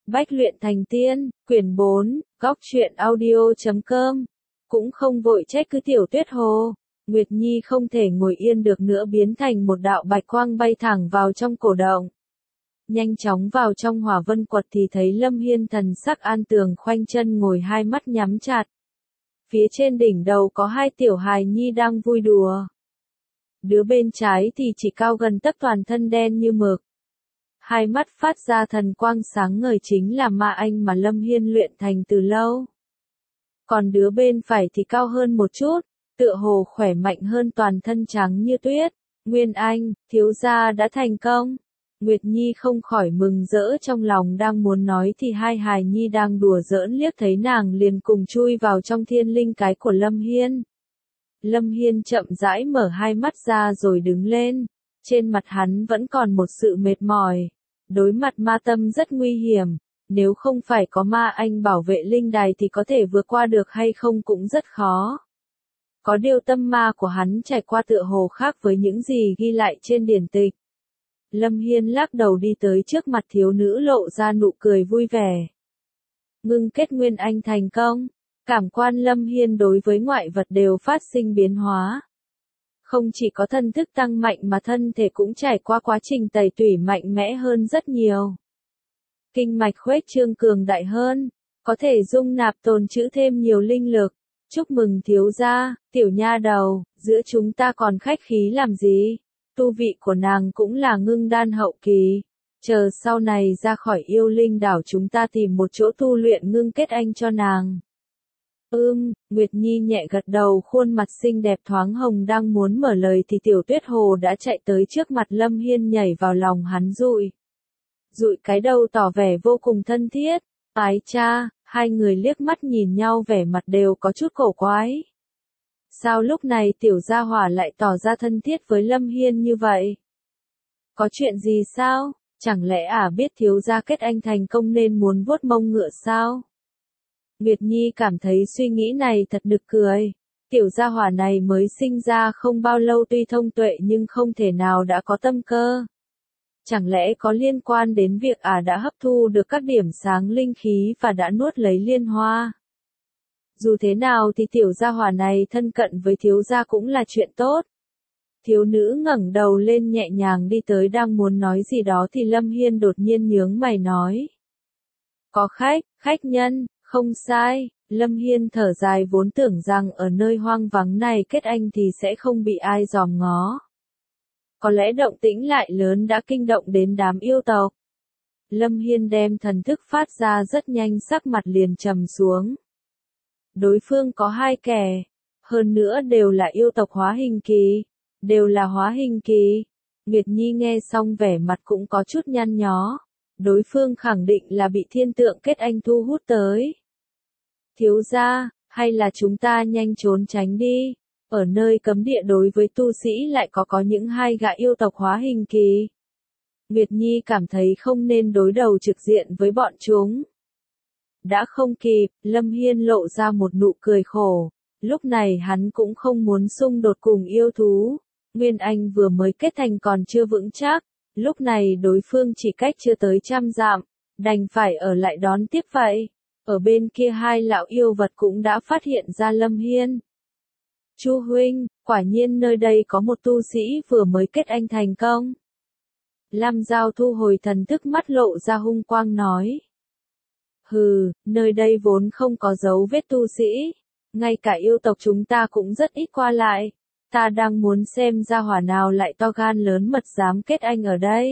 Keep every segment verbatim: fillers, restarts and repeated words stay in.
Bách luyện thành tiên, quyển bốn, góc truyện audio chấm com. Cũng không vội trách cứ Tiểu Tuyết Hồ. Nguyệt Nhi không thể ngồi yên được nữa, biến thành một đạo bạch quang bay thẳng vào trong cổ động. Nhanh chóng vào trong hỏa vân quật thì thấy Lâm Hiên thần sắc an tường khoanh chân ngồi, hai mắt nhắm chặt. Phía trên đỉnh đầu có hai tiểu hài nhi đang vui đùa. Đứa bên trái thì chỉ cao gần tấc, toàn thân đen như mực. Hai mắt phát ra thần quang sáng ngời, chính là ma anh mà Lâm Hiên luyện thành từ lâu. Còn đứa bên phải thì cao hơn một chút, tựa hồ khỏe mạnh hơn, toàn thân trắng như tuyết. Nguyên Anh, thiếu gia đã thành công. Nguyệt Nhi không khỏi mừng rỡ trong lòng, đang muốn nói thì hai hài nhi đang đùa giỡn liếc thấy nàng liền cùng chui vào trong thiên linh cái của Lâm Hiên. Lâm Hiên chậm rãi mở hai mắt ra rồi đứng lên. Trên mặt hắn vẫn còn một sự mệt mỏi. Đối mặt ma tâm rất nguy hiểm. Nếu không phải có ma anh bảo vệ linh đài thì có thể vượt qua được hay không cũng rất khó. Có điều tâm ma của hắn trải qua tựa hồ khác với những gì ghi lại trên điển tịch. Lâm Hiên lắc đầu đi tới trước mặt thiếu nữ, lộ ra nụ cười vui vẻ. Ngưng kết Nguyên Anh thành công. Cảm quan Lâm Hiên đối với ngoại vật đều phát sinh biến hóa. Không chỉ có thân thức tăng mạnh mà thân thể cũng trải qua quá trình tẩy tủy mạnh mẽ hơn rất nhiều. Kinh mạch khuếch trương cường đại hơn, có thể dung nạp tồn trữ thêm nhiều linh lực. Chúc mừng thiếu gia, tiểu nha đầu, giữa chúng ta còn khách khí làm gì? Tu vị của nàng cũng là ngưng đan hậu kỳ. Chờ sau này ra khỏi yêu linh đảo chúng ta tìm một chỗ tu luyện ngưng kết anh cho nàng. Ưm, Nguyệt Nhi nhẹ gật đầu, khuôn mặt xinh đẹp thoáng hồng, đang muốn mở lời thì Tiểu Tuyết Hồ đã chạy tới trước mặt Lâm Hiên, nhảy vào lòng hắn dụi. Dụi cái đầu tỏ vẻ vô cùng thân thiết. Ái cha, hai người liếc mắt nhìn nhau, vẻ mặt đều có chút cổ quái. Sao lúc này tiểu gia hỏa lại tỏ ra thân thiết với Lâm Hiên như vậy? Có chuyện gì sao? Chẳng lẽ à biết thiếu gia kết anh thành công nên muốn vuốt mông ngựa sao? Nguyệt Nhi cảm thấy suy nghĩ này thật nực cười. Tiểu gia hỏa này mới sinh ra không bao lâu, tuy thông tuệ nhưng không thể nào đã có tâm cơ. Chẳng lẽ có liên quan đến việc ả à đã hấp thu được các điểm sáng linh khí và đã nuốt lấy liên hoa? Dù thế nào thì tiểu gia hỏa này thân cận với thiếu gia cũng là chuyện tốt. Thiếu nữ ngẩng đầu lên nhẹ nhàng đi tới, đang muốn nói gì đó thì Lâm Hiên đột nhiên nhướng mày nói. Có khách, khách nhân, không sai. Lâm Hiên thở dài, vốn tưởng rằng ở nơi hoang vắng này kết anh thì sẽ không bị ai dòm ngó. Có lẽ động tĩnh lại lớn đã kinh động đến đám yêu tộc. Lâm Hiên đem thần thức phát ra rất nhanh, sắc mặt liền trầm xuống. Đối phương có hai kẻ, hơn nữa đều là yêu tộc hóa hình kỳ, đều là hóa hình kỳ. Nguyệt Nhi nghe xong vẻ mặt cũng có chút nhăn nhó, đối phương khẳng định là bị thiên tượng kết anh thu hút tới. Thiếu gia, hay là chúng ta nhanh trốn tránh đi, ở nơi cấm địa đối với tu sĩ lại có có những hai gã yêu tộc hóa hình kỳ. Nguyệt Nhi cảm thấy không nên đối đầu trực diện với bọn chúng. Đã không kịp, Lâm Hiên lộ ra một nụ cười khổ. Lúc này hắn cũng không muốn xung đột cùng yêu thú. Nguyên Anh vừa mới kết thành còn chưa vững chắc. Lúc này đối phương chỉ cách chưa tới trăm dặm, đành phải ở lại đón tiếp vậy. Ở bên kia hai lão yêu vật cũng đã phát hiện ra Lâm Hiên. Chu huynh, quả nhiên nơi đây có một tu sĩ vừa mới kết anh thành công. Lam Giao thu hồi thần thức, mắt lộ ra hung quang nói. Hừ, nơi đây vốn không có dấu vết tu sĩ, ngay cả yêu tộc chúng ta cũng rất ít qua lại. Ta đang muốn xem gia hỏa nào lại to gan lớn mật dám kết anh ở đây.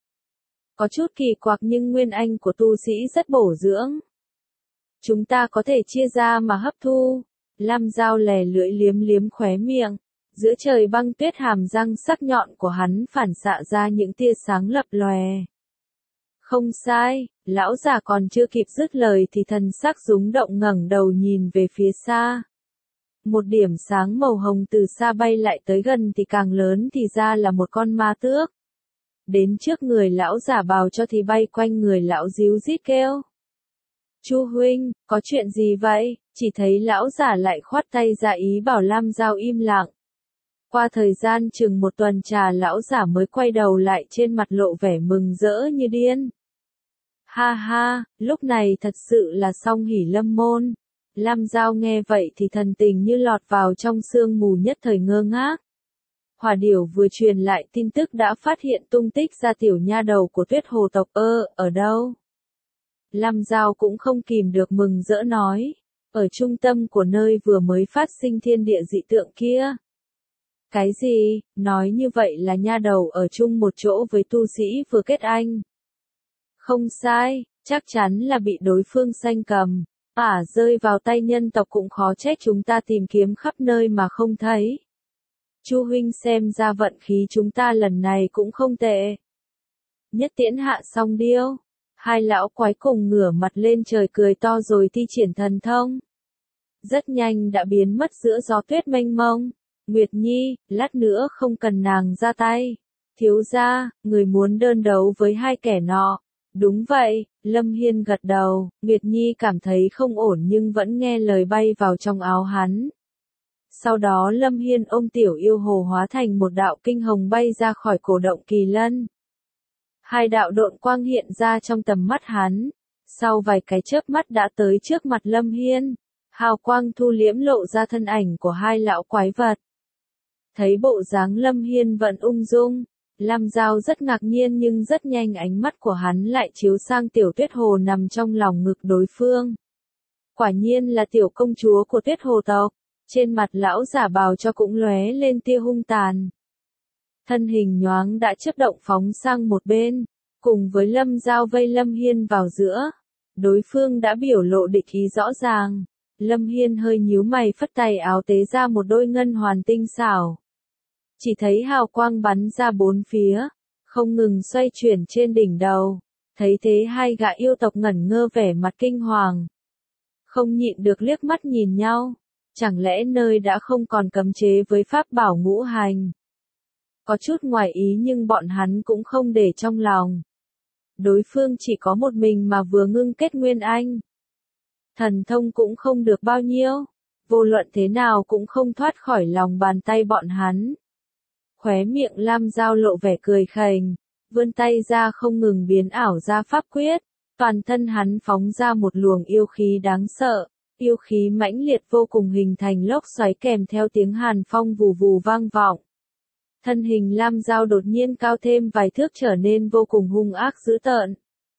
Có chút kỳ quặc nhưng nguyên anh của tu sĩ rất bổ dưỡng. Chúng ta có thể chia ra mà hấp thu. Lam Giao lè lưỡi liếm liếm khóe miệng. Giữa trời băng tuyết, hàm răng sắc nhọn của hắn phản xạ ra những tia sáng lập lòe. Không sai, lão già còn chưa kịp dứt lời thì thần sắc rúng động, ngẩng đầu nhìn về phía xa. Một điểm sáng màu hồng từ xa bay lại tới, gần thì càng lớn thì ra là một con ma tước. Đến trước người lão giả bào cho thì bay quanh người lão ríu rít kêu. Chu huynh, có chuyện gì vậy? Chỉ thấy lão giả lại khoát tay ra ý bảo Lam Giao im lặng. Qua thời gian chừng một tuần trà, lão giả mới quay đầu lại, trên mặt lộ vẻ mừng rỡ như điên. Ha ha, lúc này thật sự là song hỷ lâm môn. Lam Giao nghe vậy thì thần tình như lọt vào trong sương mù, nhất thời ngơ ngác. Hỏa Điểu vừa truyền lại tin tức đã phát hiện tung tích ra tiểu nha đầu của Tuyết Hồ tộc. Ơ, ở đâu? Lam Giao cũng không kìm được mừng rỡ nói. Ở trung tâm của nơi vừa mới phát sinh thiên địa dị tượng kia. Cái gì? Nói như vậy là nha đầu ở chung một chỗ với tu sĩ vừa kết anh. Không sai, chắc chắn là bị đối phương sanh cầm. À, rơi vào tay nhân tộc cũng khó trách chúng ta tìm kiếm khắp nơi mà không thấy. Chu huynh xem ra vận khí chúng ta lần này cũng không tệ. Nhất tiễn hạ xong điêu. Hai lão quái cùng ngửa mặt lên trời cười to rồi thi triển thần thông. Rất nhanh đã biến mất giữa gió tuyết mênh mông. Nguyệt Nhi, lát nữa không cần nàng ra tay. Thiếu gia, người muốn đơn đấu với hai kẻ nọ. Đúng vậy, Lâm Hiên gật đầu, Nguyệt Nhi cảm thấy không ổn nhưng vẫn nghe lời bay vào trong áo hắn. Sau đó Lâm Hiên ôm tiểu yêu hồ hóa thành một đạo kinh hồng bay ra khỏi cổ động kỳ lân. Hai đạo độn quang hiện ra trong tầm mắt hắn. Sau vài cái chớp mắt đã tới trước mặt Lâm Hiên. Hào quang thu liễm lộ ra thân ảnh của hai lão quái vật. Thấy bộ dáng Lâm Hiên vẫn ung dung. Lam Giao rất ngạc nhiên nhưng rất nhanh ánh mắt của hắn lại chiếu sang tiểu Tuyết Hồ nằm trong lòng ngực đối phương. Quả nhiên là tiểu công chúa của Tuyết Hồ tộc. Trên mặt lão giả bào cho cũng lóe lên tia hung tàn. Thân hình nhoáng đã chớp động phóng sang một bên, cùng với Lâm Giao vây Lâm Hiên vào giữa. Đối phương đã biểu lộ địch ý rõ ràng. Lâm Hiên hơi nhíu mày phất tay áo tế ra một đôi ngân hoàn tinh xảo. Chỉ thấy hào quang bắn ra bốn phía, không ngừng xoay chuyển trên đỉnh đầu. Thấy thế hai gã yêu tộc ngẩn ngơ vẻ mặt kinh hoàng. Không nhịn được liếc mắt nhìn nhau. Chẳng lẽ nơi đã không còn cấm chế với pháp bảo ngũ hành? Có chút ngoài ý nhưng bọn hắn cũng không để trong lòng. Đối phương chỉ có một mình mà vừa ngưng kết nguyên anh. Thần thông cũng không được bao nhiêu. Vô luận thế nào cũng không thoát khỏi lòng bàn tay bọn hắn. Khóe miệng Lam Giao lộ vẻ cười khành, vươn tay ra không ngừng biến ảo ra pháp quyết, toàn thân hắn phóng ra một luồng yêu khí đáng sợ, yêu khí mãnh liệt vô cùng hình thành lốc xoáy kèm theo tiếng hàn phong vù vù vang vọng. Thân hình Lam Giao đột nhiên cao thêm vài thước trở nên vô cùng hung ác dữ tợn.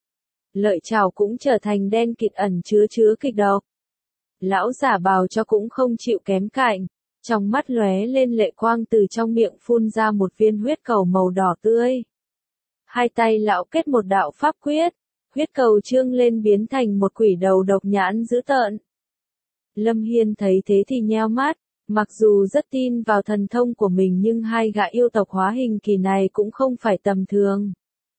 Lợi chảo cũng trở thành đen kịt ẩn chứa chứa kịch độc. Lão giả bào cho cũng không chịu kém cạnh. Trong mắt lóe lên lệ quang, từ trong miệng phun ra một viên huyết cầu màu đỏ tươi. Hai tay lão kết một đạo pháp quyết, huyết cầu trương lên biến thành một quỷ đầu độc nhãn dữ tợn. Lâm Hiên thấy thế thì nheo mắt, mặc dù rất tin vào thần thông của mình nhưng hai gã yêu tộc hóa hình kỳ này cũng không phải tầm thường.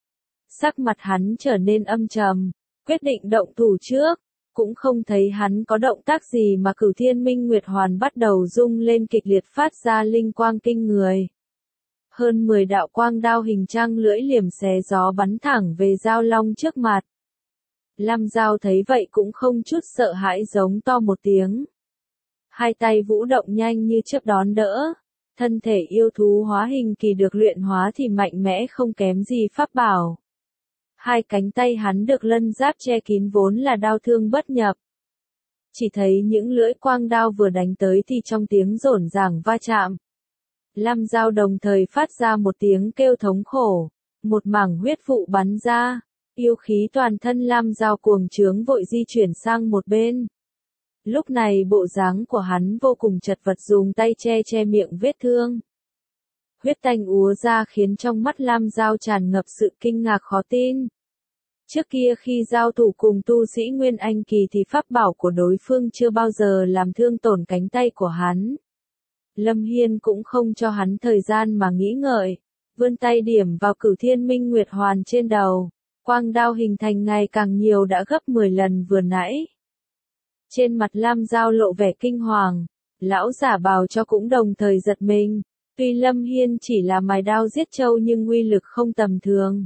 Sắc mặt hắn trở nên âm trầm, quyết định động thủ trước. Cũng không thấy hắn có động tác gì mà Cửu Thiên Minh Nguyệt Hoàn bắt đầu rung lên kịch liệt phát ra linh quang kinh người. Hơn mười đạo quang đao hình trăng lưỡi liềm xé gió bắn thẳng về Giao Long trước mặt. Lam Giao thấy vậy cũng không chút sợ hãi giống to một tiếng. Hai tay vũ động nhanh như chớp đón đỡ. Thân thể yêu thú hóa hình kỳ được luyện hóa thì mạnh mẽ không kém gì pháp bảo. Hai cánh tay hắn được lân giáp che kín vốn là đao thương bất nhập. Chỉ thấy những lưỡi quang đao vừa đánh tới thì trong tiếng rổn ràng va chạm. Lam Giao đồng thời phát ra một tiếng kêu thống khổ. Một mảng huyết vụ bắn ra. Yêu khí toàn thân Lam Giao cuồng trướng vội di chuyển sang một bên. Lúc này bộ dáng của hắn vô cùng chật vật, dùng tay che che miệng vết thương. Huyết tanh úa ra khiến trong mắt Lam Giao tràn ngập sự kinh ngạc khó tin. Trước kia khi giao thủ cùng tu sĩ Nguyên Anh kỳ thì pháp bảo của đối phương chưa bao giờ làm thương tổn cánh tay của hắn. Lâm Hiên cũng không cho hắn thời gian mà nghĩ ngợi, vươn tay điểm vào Cửu Thiên Minh Nguyệt Hoàn trên đầu. Quang đao hình thành ngày càng nhiều, đã gấp mười lần vừa nãy. Trên mặt Lam Giao lộ vẻ kinh hoàng, lão giả bào cho cũng đồng thời giật mình. Tuy Lâm Hiên chỉ là mài đao giết trâu nhưng uy lực không tầm thường.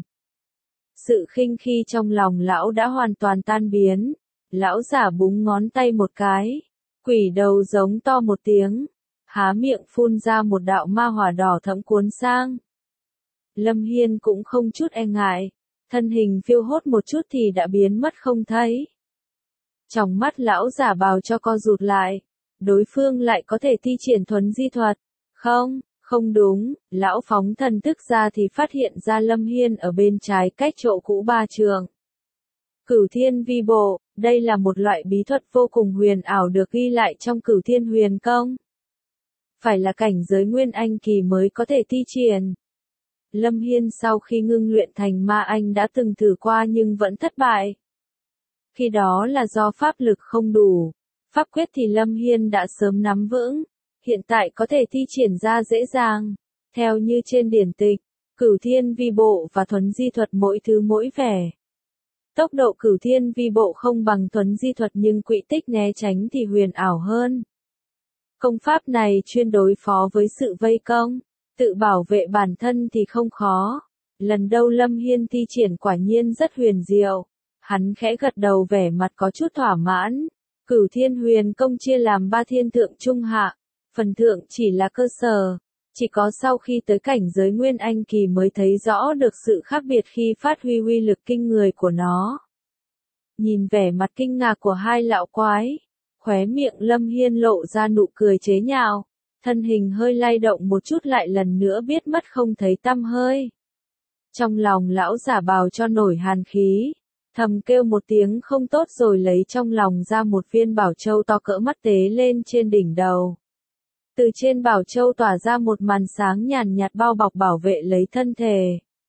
Sự khinh khi trong lòng lão đã hoàn toàn tan biến. Lão giả búng ngón tay một cái. Quỷ đầu giống to một tiếng. Há miệng phun ra một đạo ma hỏa đỏ thẫm cuốn sang. Lâm Hiên cũng không chút e ngại. thân hình phiêu hốt một chút thì đã biến mất không thấy. Trong mắt lão giả bào cho co rụt lại, đối phương lại có thể thi triển thuấn di thuật. Không, không đúng, lão phóng thần thức ra thì phát hiện ra Lâm Hiên ở bên trái cách chỗ cũ ba trường. Cửu Thiên Vi Bộ, đây là một loại bí thuật vô cùng huyền ảo được ghi lại trong Cửu Thiên Huyền Công. Phải là cảnh giới Nguyên Anh kỳ mới có thể thi triển. Lâm Hiên sau khi ngưng luyện thành ma anh đã từng thử qua nhưng vẫn thất bại. Khi đó là do pháp lực không đủ, pháp quyết thì Lâm Hiên đã sớm nắm vững, hiện tại có thể thi triển ra dễ dàng. Theo như trên điển tịch, Cửu Thiên Vi Bộ và thuấn di thuật mỗi thứ mỗi vẻ. Tốc độ Cửu Thiên Vi Bộ không bằng thuấn di thuật nhưng quỹ tích né tránh thì huyền ảo hơn. Công pháp này chuyên đối phó với sự vây công, tự bảo vệ bản thân thì không khó. Lần đầu Lâm Hiên thi triển quả nhiên rất huyền diệu. Hắn khẽ gật đầu vẻ mặt có chút thỏa mãn. Cửu Thiên Huyền Công chia làm ba thiên thượng trung hạ, phần thượng chỉ là cơ sở. Chỉ có sau khi tới cảnh giới Nguyên Anh kỳ mới thấy rõ được sự khác biệt khi phát huy uy lực kinh người của nó. Nhìn vẻ mặt kinh ngạc của hai lão quái, khóe miệng Lâm Hiên lộ ra nụ cười chế nhạo, thân hình hơi lay động một chút lại lần nữa biết mất không thấy tăm hơi. Trong lòng lão giả bào cho nổi hàn khí, thầm kêu một tiếng không tốt rồi lấy trong lòng ra một viên bảo châu to cỡ mắt tế lên trên đỉnh đầu. Từ trên bảo châu tỏa ra một màn sáng nhàn nhạt bao bọc bảo vệ lấy thân thể.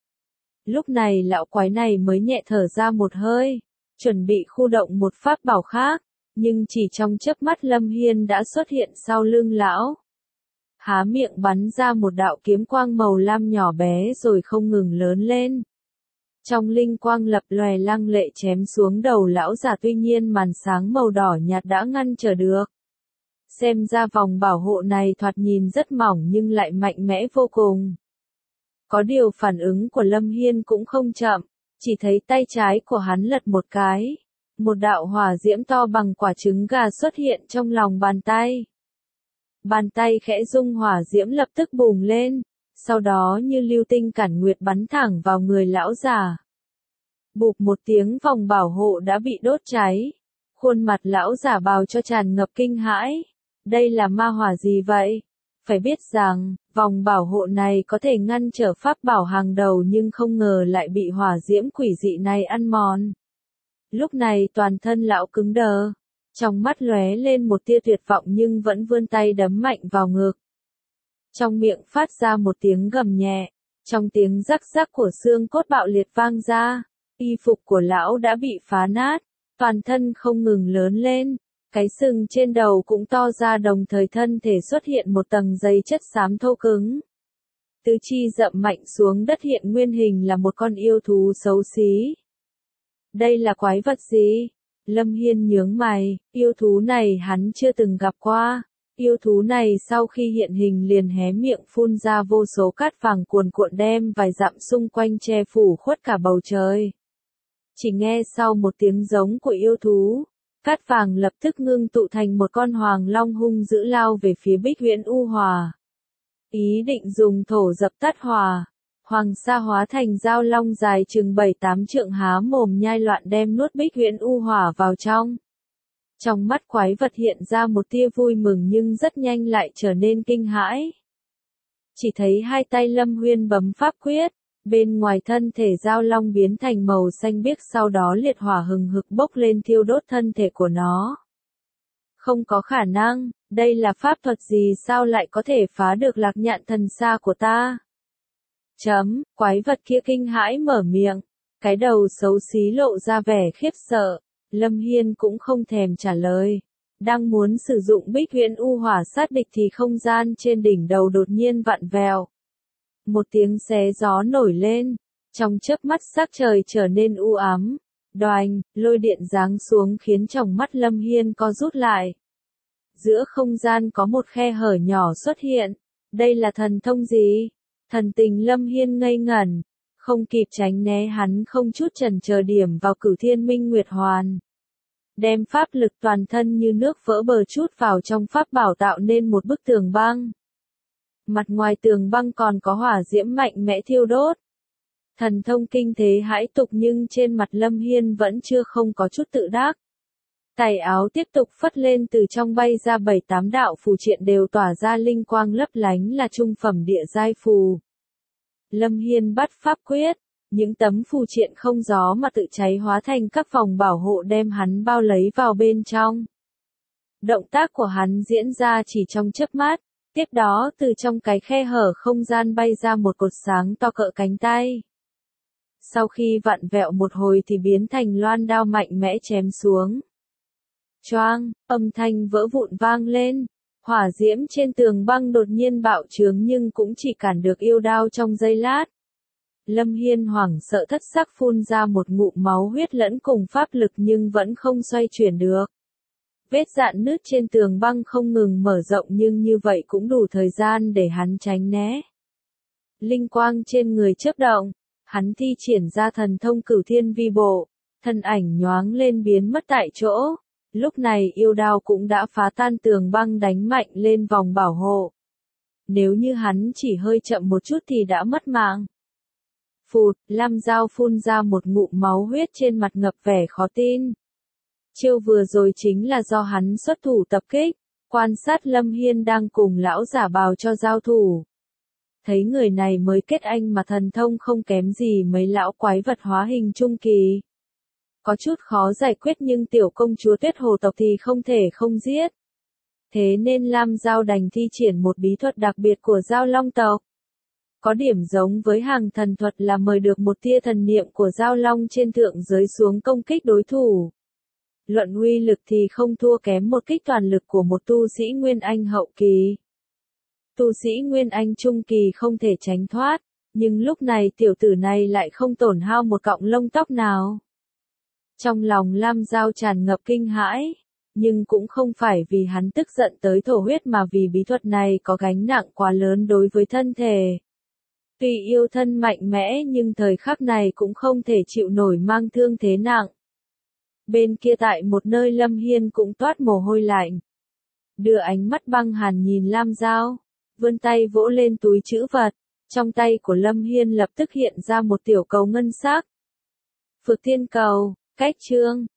Lúc này lão quái này mới nhẹ thở ra một hơi, chuẩn bị khu động một pháp bảo khác, nhưng chỉ trong chớp mắt Lâm Hiên đã xuất hiện sau lưng lão. Há miệng bắn ra một đạo kiếm quang màu lam nhỏ bé rồi không ngừng lớn lên. Trong linh quang lập lòe lăng lệ chém xuống đầu lão giả, tuy nhiên màn sáng màu đỏ nhạt đã ngăn trở được. Xem ra vòng bảo hộ này thoạt nhìn rất mỏng nhưng lại mạnh mẽ vô cùng. Có điều phản ứng của Lâm Hiên cũng không chậm, chỉ thấy tay trái của hắn lật một cái. Một đạo hỏa diễm to bằng quả trứng gà xuất hiện trong lòng bàn tay. Bàn tay khẽ rung hỏa diễm lập tức bùng lên, sau đó như lưu tinh cản nguyệt bắn thẳng vào người lão già. Bụp một tiếng vòng bảo hộ đã bị đốt cháy. Khuôn mặt lão giả bào cho tràn ngập kinh hãi. Đây là ma hỏa gì vậy? Phải biết rằng, vòng bảo hộ này có thể ngăn trở pháp bảo hàng đầu nhưng không ngờ lại bị hỏa diễm quỷ dị này ăn mòn. Lúc này toàn thân lão cứng đờ, trong mắt lóe lên một tia tuyệt vọng nhưng vẫn vươn tay đấm mạnh vào ngực. Trong miệng phát ra một tiếng gầm nhẹ, trong tiếng rắc rắc của xương cốt bạo liệt vang ra, y phục của lão đã bị phá nát, toàn thân không ngừng lớn lên, cái sừng trên đầu cũng to ra đồng thời thân thể xuất hiện một tầng dày chất xám thô cứng. Tứ chi dậm mạnh xuống đất hiện nguyên hình là một con yêu thú xấu xí. Đây là quái vật gì? Lâm Hiên nhướng mày, yêu thú này hắn chưa từng gặp qua. Yêu thú này sau khi hiện hình liền hé miệng phun ra vô số cát vàng cuồn cuộn đem vài dặm xung quanh che phủ khuất cả bầu trời. Chỉ nghe sau một tiếng giống của yêu thú, cát vàng lập tức ngưng tụ thành một con hoàng long hung dữ lao về phía Bích Huyễn U Hỏa. Ý định dùng thổ dập tắt hỏa, Hoàng Sa hóa thành dao long dài chừng bảy tám trượng há mồm nhai loạn đem nuốt Bích Huyễn U Hỏa vào trong. Trong mắt quái vật hiện ra một tia vui mừng nhưng rất nhanh lại trở nên kinh hãi. Chỉ thấy hai tay Lâm Huyên bấm pháp quyết, bên ngoài thân thể dao long biến thành màu xanh biếc, sau đó liệt hỏa hừng hực bốc lên thiêu đốt thân thể của nó. Không có khả năng, đây là pháp thuật gì sao lại có thể phá được lạc nhạn thần xa của ta? Chấm, quái vật kia kinh hãi mở miệng, cái đầu xấu xí lộ ra vẻ khiếp sợ. Lâm Hiên cũng không thèm trả lời, đang muốn sử dụng Bích Huyễn U Hỏa sát địch thì không gian trên đỉnh đầu đột nhiên vặn vẹo. Một tiếng xé gió nổi lên, trong chớp mắt sắc trời trở nên u ám, đoành, lôi điện giáng xuống khiến tròng mắt Lâm Hiên co rút lại. Giữa không gian có một khe hở nhỏ xuất hiện, đây là thần thông gì? Thần tình Lâm Hiên ngây ngẩn. Không kịp tránh né hắn không chút chần chờ điểm vào Cửu Thiên Minh Nguyệt Hoàn. Đem pháp lực toàn thân như nước vỡ bờ chút vào trong pháp bảo tạo nên một bức tường băng. Mặt ngoài tường băng còn có hỏa diễm mạnh mẽ thiêu đốt. Thần thông kinh thế hãi tục nhưng trên mặt Lâm Hiên vẫn chưa không có chút tự đắc. Tay áo tiếp tục phất lên, từ trong bay ra bảy tám đạo phù triện đều tỏa ra linh quang lấp lánh là trung phẩm địa giai phù. Lâm Hiên bắt pháp quyết, những tấm phù triện không gió mà tự cháy hóa thành các vòng bảo hộ đem hắn bao lấy vào bên trong. Động tác của hắn diễn ra chỉ trong chớp mắt, tiếp đó từ trong cái khe hở không gian bay ra một cột sáng to cỡ cánh tay. Sau khi vặn vẹo một hồi thì biến thành loan đao mạnh mẽ chém xuống. Choang, âm thanh vỡ vụn vang lên, hỏa diễm trên tường băng đột nhiên bạo trướng nhưng cũng chỉ cản được yêu đao trong giây lát. Lâm Hiên hoảng sợ thất sắc phun ra một ngụm máu huyết lẫn cùng pháp lực nhưng vẫn không xoay chuyển được. Vết dạn nứt trên tường băng không ngừng mở rộng nhưng như vậy cũng đủ thời gian để hắn tránh né. Linh quang trên người chớp động, hắn thi triển ra thần thông Cửu Thiên Vi Bộ, thân ảnh nhoáng lên biến mất tại chỗ. Lúc này yêu đao cũng đã phá tan tường băng đánh mạnh lên vòng bảo hộ. Nếu như hắn chỉ hơi chậm một chút thì đã mất mạng. Phụt, Lam Dao phun ra một ngụm máu huyết trên mặt ngập vẻ khó tin. Chiêu vừa rồi chính là do hắn xuất thủ tập kích, quan sát Lâm Hiên đang cùng lão giả bào cho giao thủ. Thấy người này mới kết anh mà thần thông không kém gì mấy lão quái vật hóa hình trung kỳ. Có chút khó giải quyết nhưng tiểu công chúa Tuyết Hồ tộc thì không thể không giết. Thế nên Lam Dao đành thi triển một bí thuật đặc biệt của Giao Long tộc. Có điểm giống với hàng thần thuật là mời được một tia thần niệm của Giao Long trên thượng giới xuống công kích đối thủ. Luận uy lực thì không thua kém một kích toàn lực của một tu sĩ Nguyên Anh hậu kỳ. Tu sĩ Nguyên Anh trung kỳ không thể tránh thoát, nhưng lúc này tiểu tử này lại không tổn hao một cọng lông tóc nào. Trong lòng Lam Dao tràn ngập kinh hãi, nhưng cũng không phải vì hắn tức giận tới thổ huyết mà vì bí thuật này có gánh nặng quá lớn đối với thân thể. Tuy yêu thân mạnh mẽ nhưng thời khắc này cũng không thể chịu nổi mang thương thế nặng. Bên kia tại một nơi Lâm Hiên cũng toát mồ hôi lạnh. Đưa ánh mắt băng hàn nhìn Lam Dao, vươn tay vỗ lên túi trữ vật, trong tay của Lâm Hiên lập tức hiện ra một tiểu cầu ngân sắc. Phược Thiên Cầu, cách chương